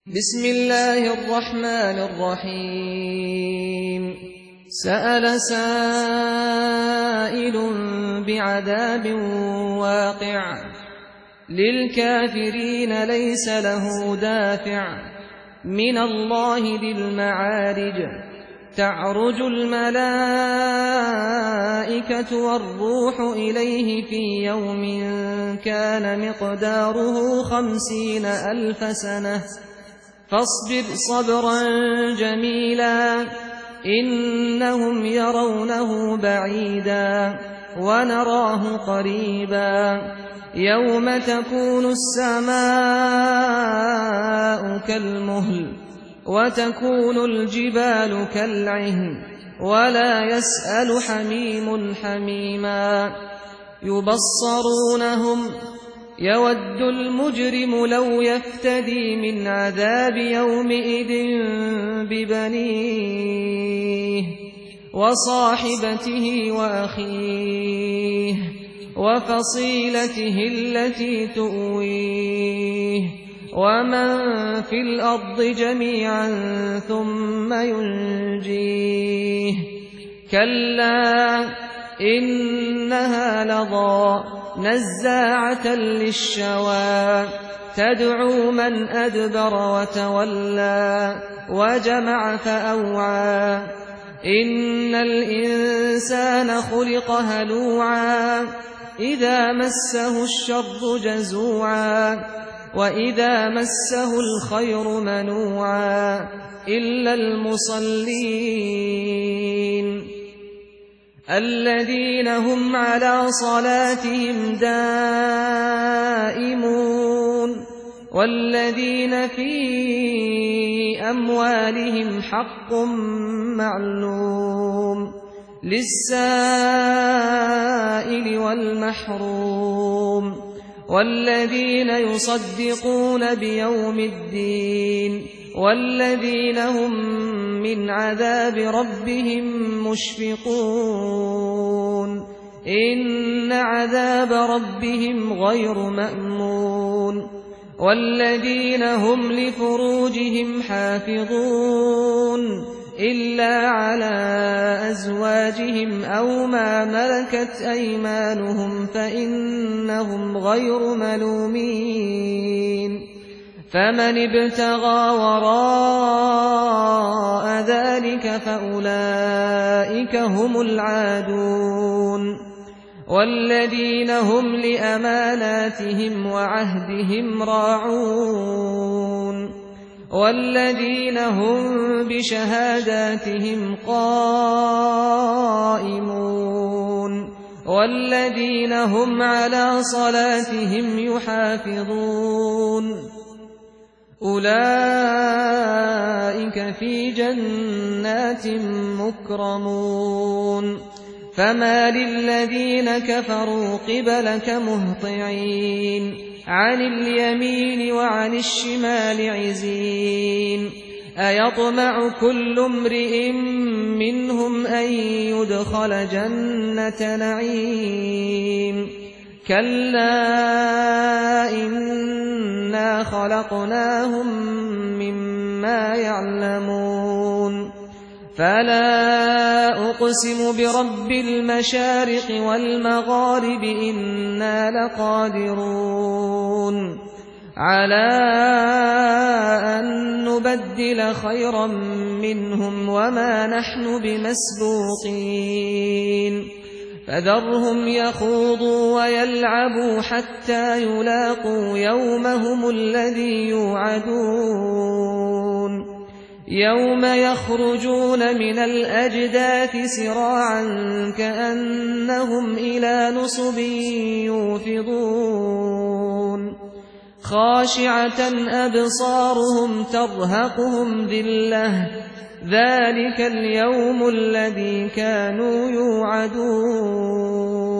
بسم الله الرحمن الرحيم سأل سائل بعذاب واقع للكافرين ليس له دافع من الله ذي المعارج تعرج الملائكة والروح إليه في يوم كان مقداره 50,000 سنة فاصبر صبرا جميلا إنهم يرونه بعيدا ونراه قريبا يوم تكون السماء كالمهل وتكون الجبال كالعهن ولا يسأل حميم حميما يبصرونهم يود المجرم لو يفتدي من عذاب يومئذ ببنيه وصاحبته وأخيه وفصيلته التي تؤويه ومن في الأرض جميعا ثم ينجيه كلا إنها لظى نزاعة للشوى تدعو من أدبر وتولى وجمع فأوعى إن الإنسان خلق هلوعا إذا مسه الشر جزوعا وإذا مسه الخير منوعا إلا المصلين الذين هم على صلاتهم دائمون والذين في أموالهم حق معلوم للسائل والمحروم والذين يصدقون بيوم الدين والذين هم من عذاب ربهم مشفقون إن عذاب ربهم غير مأمون والذين هم لفروجهم حافظون إلا على أزواجهم أو ما ملكت أيمانهم فإنهم غير ملومين فمن ابتغى وراء ذلك فأولئك هم العادون والذين هم لأماناتهم وعهدهم راعون والذين هم بشهاداتهم قائمون والذين هم على صلاتهم يحافظون أولئك في جنات مكرمون فما للذين كفروا قبلك مهطعين عن اليمين وعن الشمال عزين أيطمع كل امرئ منهم أن يدخل جنة نعيم كلا إنا خلقناهم مما يعلمون فلا أقسم برب المشارق والمغارب إنا لقادرون على أن نبدل خيرا منهم وما نحن بمسبوقين فذرهم يخوضوا ويلعبوا حتى يلاقوا يومهم الذي يوعدون يوم يخرجون من الأجداث سراعا كأنهم إلى نصب يوفضون خاشعة أبصارهم ترهقهم ذلة ذلك اليوم الذي كانوا يوعدون